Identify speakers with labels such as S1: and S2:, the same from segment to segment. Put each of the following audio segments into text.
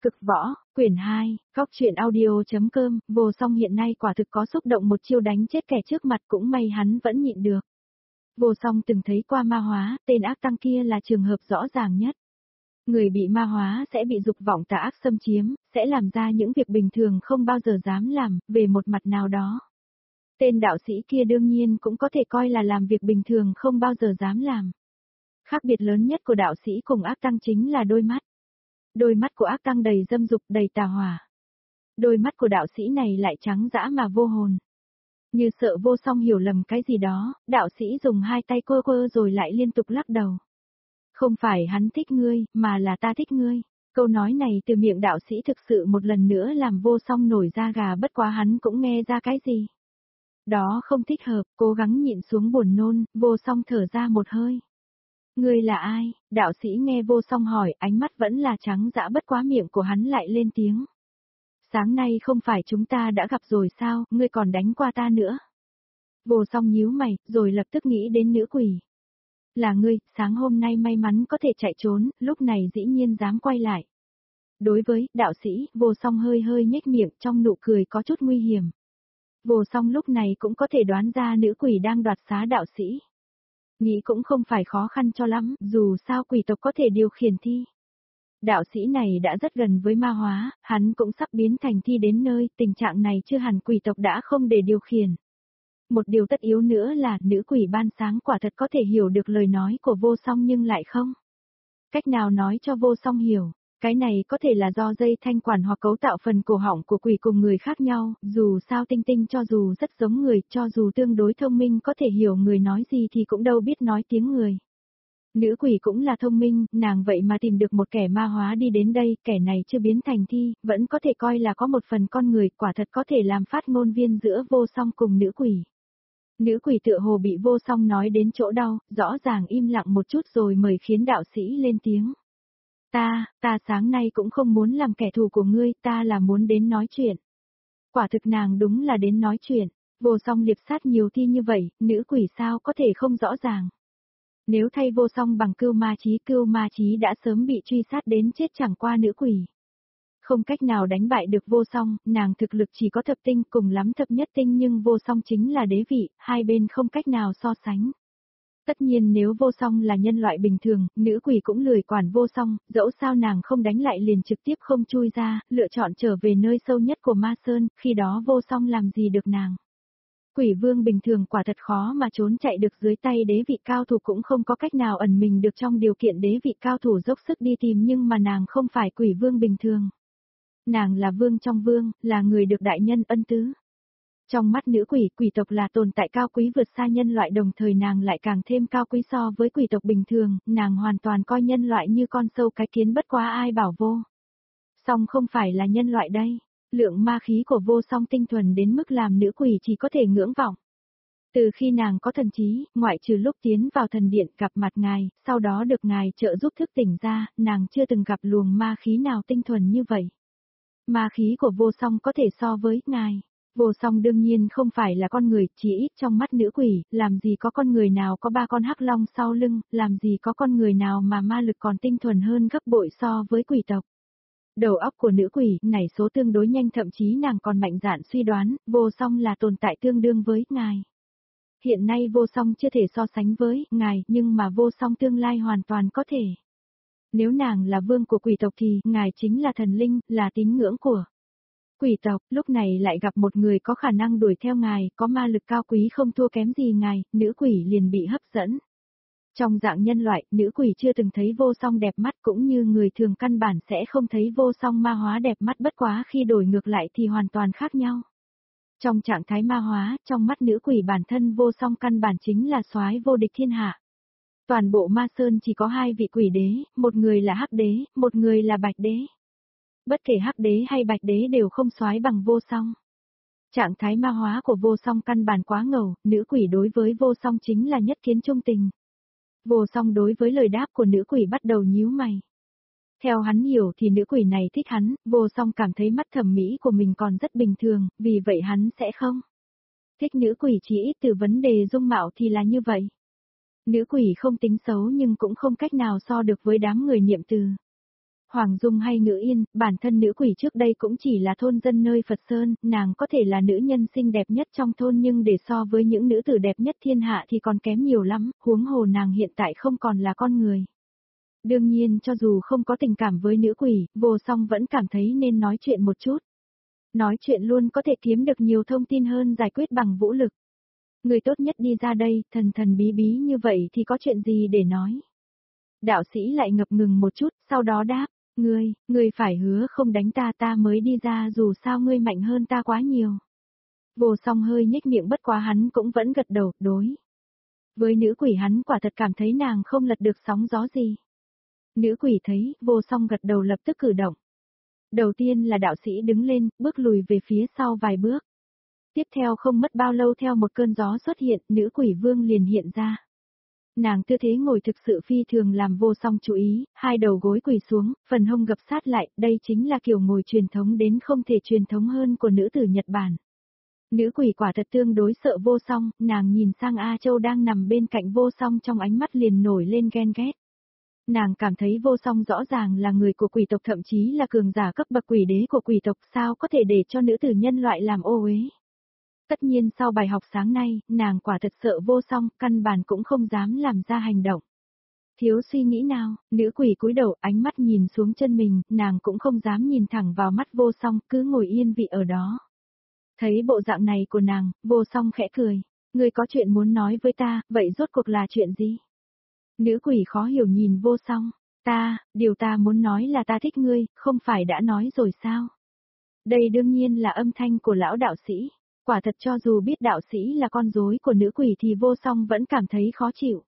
S1: Cực võ, quyển 2, góc truyện audio.com, Vô Song hiện nay quả thực có xúc động một chiêu đánh chết kẻ trước mặt, cũng may hắn vẫn nhịn được. Vô Song từng thấy qua ma hóa, tên ác tăng kia là trường hợp rõ ràng nhất. Người bị ma hóa sẽ bị dục vọng tà ác xâm chiếm, sẽ làm ra những việc bình thường không bao giờ dám làm, về một mặt nào đó. Tên đạo sĩ kia đương nhiên cũng có thể coi là làm việc bình thường không bao giờ dám làm. Khác biệt lớn nhất của đạo sĩ cùng ác tăng chính là đôi mắt. Đôi mắt của ác tăng đầy dâm dục, đầy tà hỏa. Đôi mắt của đạo sĩ này lại trắng dã mà vô hồn. Như sợ Vô Song hiểu lầm cái gì đó, đạo sĩ dùng hai tay quơ quơ rồi lại liên tục lắc đầu. Không phải hắn thích ngươi, mà là ta thích ngươi. Câu nói này từ miệng đạo sĩ thực sự một lần nữa làm Vô Song nổi da gà, bất quá hắn cũng nghe ra cái gì. Đó không thích hợp, cố gắng nhịn xuống buồn nôn, Vô Song thở ra một hơi. Ngươi là ai? Đạo sĩ nghe Vô Song hỏi, ánh mắt vẫn là trắng dã, bất quá miệng của hắn lại lên tiếng. Sáng nay không phải chúng ta đã gặp rồi sao, ngươi còn đánh qua ta nữa. Vô Song nhíu mày, rồi lập tức nghĩ đến nữ quỷ. Là ngươi, sáng hôm nay may mắn có thể chạy trốn, lúc này dĩ nhiên dám quay lại. Đối với đạo sĩ, Vô Song hơi hơi nhếch miệng, trong nụ cười có chút nguy hiểm. Vô Song lúc này cũng có thể đoán ra nữ quỷ đang đoạt xá đạo sĩ. Nghĩ cũng không phải khó khăn cho lắm, dù sao quỷ tộc có thể điều khiển thi. Đạo sĩ này đã rất gần với ma hóa, hắn cũng sắp biến thành thi đến nơi, tình trạng này chưa hẳn quỷ tộc đã không để điều khiển. Một điều tất yếu nữa là nữ quỷ ban sáng quả thật có thể hiểu được lời nói của Vô Song nhưng lại không. Cách nào nói cho Vô Song hiểu, cái này có thể là do dây thanh quản hoặc cấu tạo phần cổ họng của quỷ cùng người khác nhau, dù sao tinh tinh cho dù rất giống người, cho dù tương đối thông minh có thể hiểu người nói gì thì cũng đâu biết nói tiếng người. Nữ quỷ cũng là thông minh, nàng vậy mà tìm được một kẻ ma hóa đi đến đây, kẻ này chưa biến thành thi, vẫn có thể coi là có một phần con người, quả thật có thể làm phát ngôn viên giữa Vô Song cùng nữ quỷ. Nữ quỷ tựa hồ bị Vô Song nói đến chỗ đau, rõ ràng im lặng một chút rồi mời khiến đạo sĩ lên tiếng. Ta sáng nay cũng không muốn làm kẻ thù của ngươi, ta là muốn đến nói chuyện. Quả thực nàng đúng là đến nói chuyện, Vô Song liệp sát nhiều thi như vậy, nữ quỷ sao có thể không rõ ràng. Nếu thay Vô Song bằng cưu ma chí đã sớm bị truy sát đến chết, chẳng qua nữ quỷ. Không cách nào đánh bại được Vô Song, nàng thực lực chỉ có thập tinh, cùng lắm thập nhất tinh, nhưng Vô Song chính là đế vị, hai bên không cách nào so sánh. Tất nhiên nếu Vô Song là nhân loại bình thường, nữ quỷ cũng lười quản Vô Song, dẫu sao nàng không đánh lại liền trực tiếp không chui ra, lựa chọn trở về nơi sâu nhất của Ma Sơn, khi đó Vô Song làm gì được nàng. Quỷ vương bình thường quả thật khó mà trốn chạy được dưới tay đế vị cao thủ, cũng không có cách nào ẩn mình được trong điều kiện đế vị cao thủ dốc sức đi tìm, nhưng mà nàng không phải quỷ vương bình thường. Nàng là vương trong vương, là người được đại nhân ân tứ. Trong mắt nữ quỷ, quỷ tộc là tồn tại cao quý vượt xa nhân loại, đồng thời nàng lại càng thêm cao quý so với quỷ tộc bình thường, nàng hoàn toàn coi nhân loại như con sâu cái kiến, bất quá ai bảo Vô Song không phải là nhân loại đây. Lượng ma khí của Vô Song tinh thuần đến mức làm nữ quỷ chỉ có thể ngưỡng vọng. Từ khi nàng có thần trí, ngoại trừ lúc tiến vào thần điện gặp mặt ngài, sau đó được ngài trợ giúp thức tỉnh ra, nàng chưa từng gặp luồng ma khí nào tinh thuần như vậy. Ma khí của Vô Song có thể so với ngài. Vô Song đương nhiên không phải là con người, chỉ ít trong mắt nữ quỷ, làm gì có con người nào có 3 con hắc long sau lưng, làm gì có con người nào mà ma lực còn tinh thuần hơn gấp bội so với quỷ tộc. Đầu óc của nữ quỷ nảy số tương đối nhanh, thậm chí nàng còn mạnh dạn suy đoán, Vô Song là tồn tại tương đương với ngài. Hiện nay Vô Song chưa thể so sánh với ngài, nhưng mà Vô Song tương lai hoàn toàn có thể. Nếu nàng là vương của quỷ tộc thì ngài chính là thần linh, là tín ngưỡng của quỷ tộc, lúc này lại gặp một người có khả năng đuổi theo ngài, có ma lực cao quý không thua kém gì ngài, nữ quỷ liền bị hấp dẫn. Trong dạng nhân loại, nữ quỷ chưa từng thấy Vô Song đẹp mắt, cũng như người thường căn bản sẽ không thấy Vô Song ma hóa đẹp mắt, bất quá khi đổi ngược lại thì hoàn toàn khác nhau. Trong trạng thái ma hóa, trong mắt nữ quỷ bản thân Vô Song căn bản chính là soái vô địch thiên hạ. Toàn bộ Ma Sơn chỉ có 2 vị quỷ đế, một người là hắc đế, một người là bạch đế. Bất kể hắc đế hay bạch đế đều không soái bằng Vô Song. Trạng thái ma hóa của Vô Song căn bản quá ngầu, nữ quỷ đối với Vô Song chính là nhất kiến trung tình. Vô Song đối với lời đáp của nữ quỷ bắt đầu nhíu mày. Theo hắn hiểu thì nữ quỷ này thích hắn, Vô Song cảm thấy mắt thẩm mỹ của mình còn rất bình thường, vì vậy hắn sẽ không thích nữ quỷ, chỉ ít từ vấn đề dung mạo thì là như vậy. Nữ quỷ không tính xấu nhưng cũng không cách nào so được với đám người niệm từ. Hoàng Dung hay Ngữ Yên, bản thân nữ quỷ trước đây cũng chỉ là thôn dân nơi Phật Sơn, nàng có thể là nữ nhân xinh đẹp nhất trong thôn nhưng để so với những nữ tử đẹp nhất thiên hạ thì còn kém nhiều lắm, huống hồ nàng hiện tại không còn là con người. Đương nhiên cho dù không có tình cảm với nữ quỷ, Vô Song vẫn cảm thấy nên nói chuyện một chút. Nói chuyện luôn có thể kiếm được nhiều thông tin hơn giải quyết bằng vũ lực. Người tốt nhất đi ra đây, thần thần bí bí như vậy thì có chuyện gì để nói. Đạo sĩ lại ngập ngừng một chút, sau đó đáp, ngươi phải hứa không đánh ta mới đi ra dù sao ngươi mạnh hơn ta quá nhiều. Vô Song hơi nhếch miệng bất quá hắn cũng vẫn gật đầu, đối. Với nữ quỷ hắn quả thật cảm thấy nàng không lật được sóng gió gì. Nữ quỷ thấy, Vô Song gật đầu lập tức cử động. Đầu tiên là đạo sĩ đứng lên, bước lùi về phía sau vài bước. Tiếp theo không mất bao lâu theo một cơn gió xuất hiện, nữ quỷ vương liền hiện ra. Nàng tư thế ngồi thực sự phi thường làm Vô Song chú ý, hai đầu gối quỳ xuống, phần hông gập sát lại, đây chính là kiểu ngồi truyền thống đến không thể truyền thống hơn của nữ tử Nhật Bản. Nữ quỷ quả thật tương đối sợ Vô Song, nàng nhìn sang A Châu đang nằm bên cạnh Vô Song trong ánh mắt liền nổi lên ghen ghét. Nàng cảm thấy Vô Song rõ ràng là người của quỷ tộc thậm chí là cường giả cấp bậc quỷ đế của quỷ tộc sao có thể để cho nữ tử nhân loại làm ô uế. Tất nhiên sau bài học sáng nay, nàng quả thật sợ Vô Song, căn bản cũng không dám làm ra hành động. Thiếu suy nghĩ nào, nữ quỷ cúi đầu ánh mắt nhìn xuống chân mình, nàng cũng không dám nhìn thẳng vào mắt Vô Song, cứ ngồi yên vị ở đó. Thấy bộ dạng này của nàng, Vô Song khẽ cười. Ngươi có chuyện muốn nói với ta, vậy rốt cuộc là chuyện gì? Nữ quỷ khó hiểu nhìn Vô Song. Điều ta muốn nói là ta thích ngươi, không phải đã nói rồi sao? Đây đương nhiên là âm thanh của lão đạo sĩ. Quả thật cho dù biết đạo sĩ là con rối của nữ quỷ thì Vô Song vẫn cảm thấy khó chịu.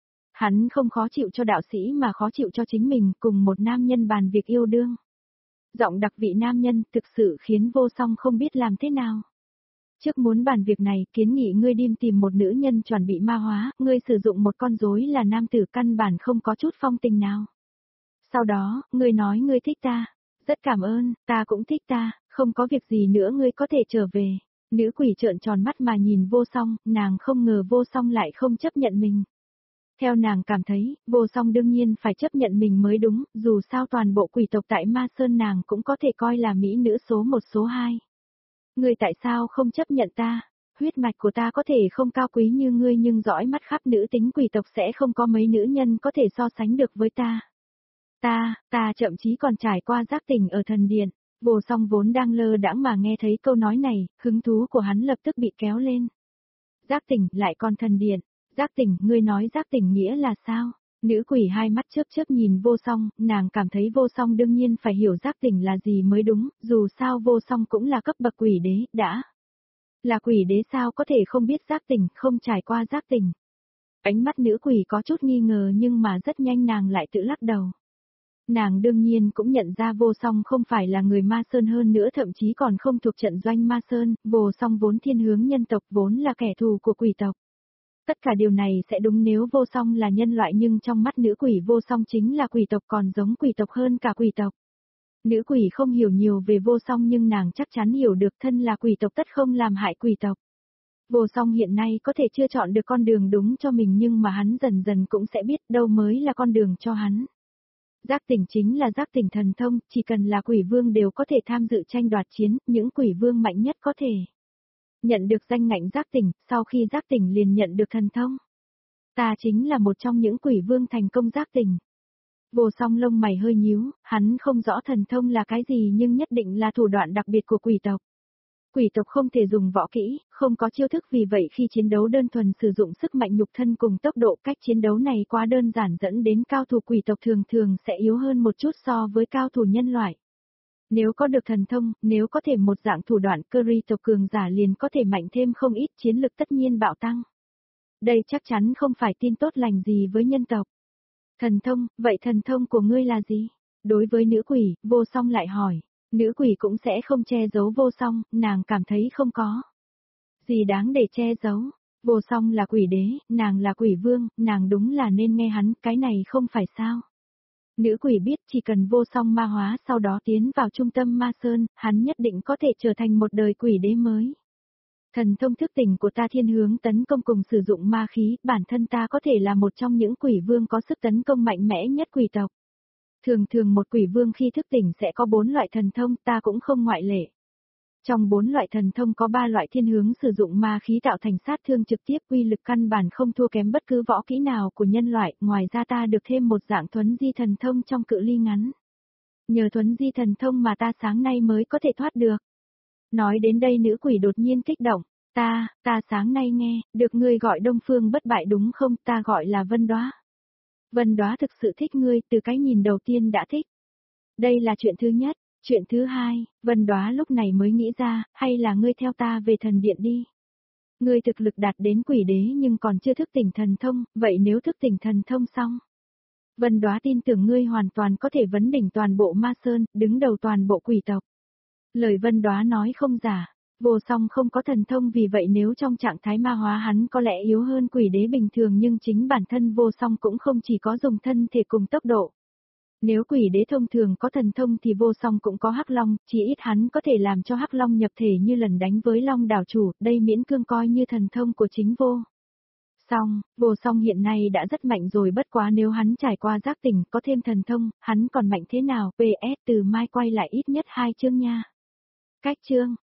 S1: Hắn không khó chịu cho đạo sĩ mà khó chịu cho chính mình cùng một nam nhân bàn việc yêu đương. Giọng đặc vị nam nhân thực sự khiến Vô Song không biết làm thế nào. Trước muốn bàn việc này, kiến nghị ngươi đi tìm một nữ nhân chuẩn bị ma hóa, ngươi sử dụng một con rối là nam tử căn bản không có chút phong tình nào. Sau đó, ngươi nói ngươi thích ta. Rất cảm ơn, ta cũng thích ta, không có việc gì nữa ngươi có thể trở về. Nữ quỷ trợn tròn mắt mà nhìn Vô Song, nàng không ngờ Vô Song lại không chấp nhận mình. Theo nàng cảm thấy, Vô Song đương nhiên phải chấp nhận mình mới đúng, dù sao toàn bộ quỷ tộc tại Ma Sơn nàng cũng có thể coi là mỹ nữ số 1 số 2. Ngươi tại sao không chấp nhận ta? Huyết mạch của ta có thể không cao quý như ngươi nhưng dõi mắt khắp nữ tính quỷ tộc sẽ không có mấy nữ nhân có thể so sánh được với ta. Ta thậm chí còn trải qua giác tỉnh ở thần điện. Vô Song vốn đang lơ đãng mà nghe thấy câu nói này, hứng thú của hắn lập tức bị kéo lên. Giác tỉnh lại còn thần điện. Giác tỉnh, ngươi nói giác tỉnh nghĩa là sao? Nữ quỷ hai mắt chớp chớp nhìn Vô Song, nàng cảm thấy Vô Song đương nhiên phải hiểu giác tỉnh là gì mới đúng, dù sao Vô Song cũng là cấp bậc quỷ đế, đã. Là quỷ đế sao có thể không biết giác tỉnh, không trải qua giác tỉnh. Ánh mắt nữ quỷ có chút nghi ngờ nhưng mà rất nhanh nàng lại tự lắc đầu. Nàng đương nhiên cũng nhận ra Vô Song không phải là người Ma Sơn hơn nữa thậm chí còn không thuộc trận doanh Ma Sơn, Vô Song vốn thiên hướng nhân tộc vốn là kẻ thù của quỷ tộc. Tất cả điều này sẽ đúng nếu Vô Song là nhân loại nhưng trong mắt nữ quỷ Vô Song chính là quỷ tộc còn giống quỷ tộc hơn cả quỷ tộc. Nữ quỷ không hiểu nhiều về Vô Song nhưng nàng chắc chắn hiểu được thân là quỷ tộc tất không làm hại quỷ tộc. Vô Song hiện nay có thể chưa chọn được con đường đúng cho mình nhưng mà hắn dần dần cũng sẽ biết đâu mới là con đường cho hắn. Giác tỉnh chính là giác tỉnh thần thông, chỉ cần là quỷ vương đều có thể tham dự tranh đoạt chiến, những quỷ vương mạnh nhất có thể nhận được danh ngạch giác tỉnh, sau khi giác tỉnh liền nhận được thần thông. Ta chính là một trong những quỷ vương thành công giác tỉnh. Vô Song lông mày hơi nhíu, hắn không rõ thần thông là cái gì nhưng nhất định là thủ đoạn đặc biệt của quỷ tộc. Quỷ tộc không thể dùng võ kỹ, không có chiêu thức vì vậy khi chiến đấu đơn thuần sử dụng sức mạnh nhục thân cùng tốc độ cách chiến đấu này quá đơn giản dẫn đến cao thủ quỷ tộc thường thường sẽ yếu hơn một chút so với cao thủ nhân loại. Nếu có được thần thông, nếu có thể một dạng thủ đoạn Curry tộc cường giả liền có thể mạnh thêm không ít chiến lực tất nhiên bạo tăng. Đây chắc chắn không phải tin tốt lành gì với nhân tộc. Thần thông, vậy thần thông của ngươi là gì? Đối với nữ quỷ, Vô Song lại hỏi. Nữ quỷ cũng sẽ không che giấu Vô Song, nàng cảm thấy không có gì đáng để che giấu. Vô Song là quỷ đế, nàng là quỷ vương, nàng đúng là nên nghe hắn, cái này không phải sao. Nữ quỷ biết chỉ cần Vô Song ma hóa sau đó tiến vào trung tâm Ma Sơn, hắn nhất định có thể trở thành một đời quỷ đế mới. Thần thông thức tỉnh của ta thiên hướng tấn công cùng sử dụng ma khí, bản thân ta có thể là một trong những quỷ vương có sức tấn công mạnh mẽ nhất quỷ tộc. Thường thường một quỷ vương khi thức tỉnh sẽ có 4 loại thần thông, ta cũng không ngoại lệ. Trong 4 loại thần thông có 3 loại thiên hướng sử dụng ma khí tạo thành sát thương trực tiếp, uy lực căn bản không thua kém bất cứ võ kỹ nào của nhân loại, ngoài ra ta được thêm một dạng thuấn di thần thông trong cự ly ngắn. Nhờ thuấn di thần thông mà ta sáng nay mới có thể thoát được. Nói đến đây nữ quỷ đột nhiên kích động, ta sáng nay nghe, được ngươi gọi Đông Phương bất bại đúng không, ta gọi là Vân Đóa. Vân Đóa thực sự thích ngươi, từ cái nhìn đầu tiên đã thích. Đây là chuyện thứ nhất. Chuyện thứ hai, Vân Đóa lúc này mới nghĩ ra, hay là ngươi theo ta về thần điện đi. Ngươi thực lực đạt đến quỷ đế nhưng còn chưa thức tỉnh thần thông, vậy nếu thức tỉnh thần thông xong. Vân Đóa tin tưởng ngươi hoàn toàn có thể vấn đỉnh toàn bộ Ma Sơn, đứng đầu toàn bộ quỷ tộc. Lời Vân Đóa nói không giả, Vô Song không có thần thông, vì vậy nếu trong trạng thái ma hóa hắn có lẽ yếu hơn quỷ đế bình thường, nhưng chính bản thân Vô Song cũng không chỉ có dùng thân thể cùng tốc độ. Nếu quỷ đế thông thường có thần thông thì Vô Song cũng có Hắc Long, chỉ ít hắn có thể làm cho Hắc Long nhập thể như lần đánh với Long đảo chủ, đây miễn cương coi như thần thông của chính Vô Song hiện nay đã rất mạnh rồi, bất quá nếu hắn trải qua giác tỉnh có thêm thần thông, hắn còn mạnh thế nào, PS từ mai quay lại ít nhất 2 chương nha. Cách chương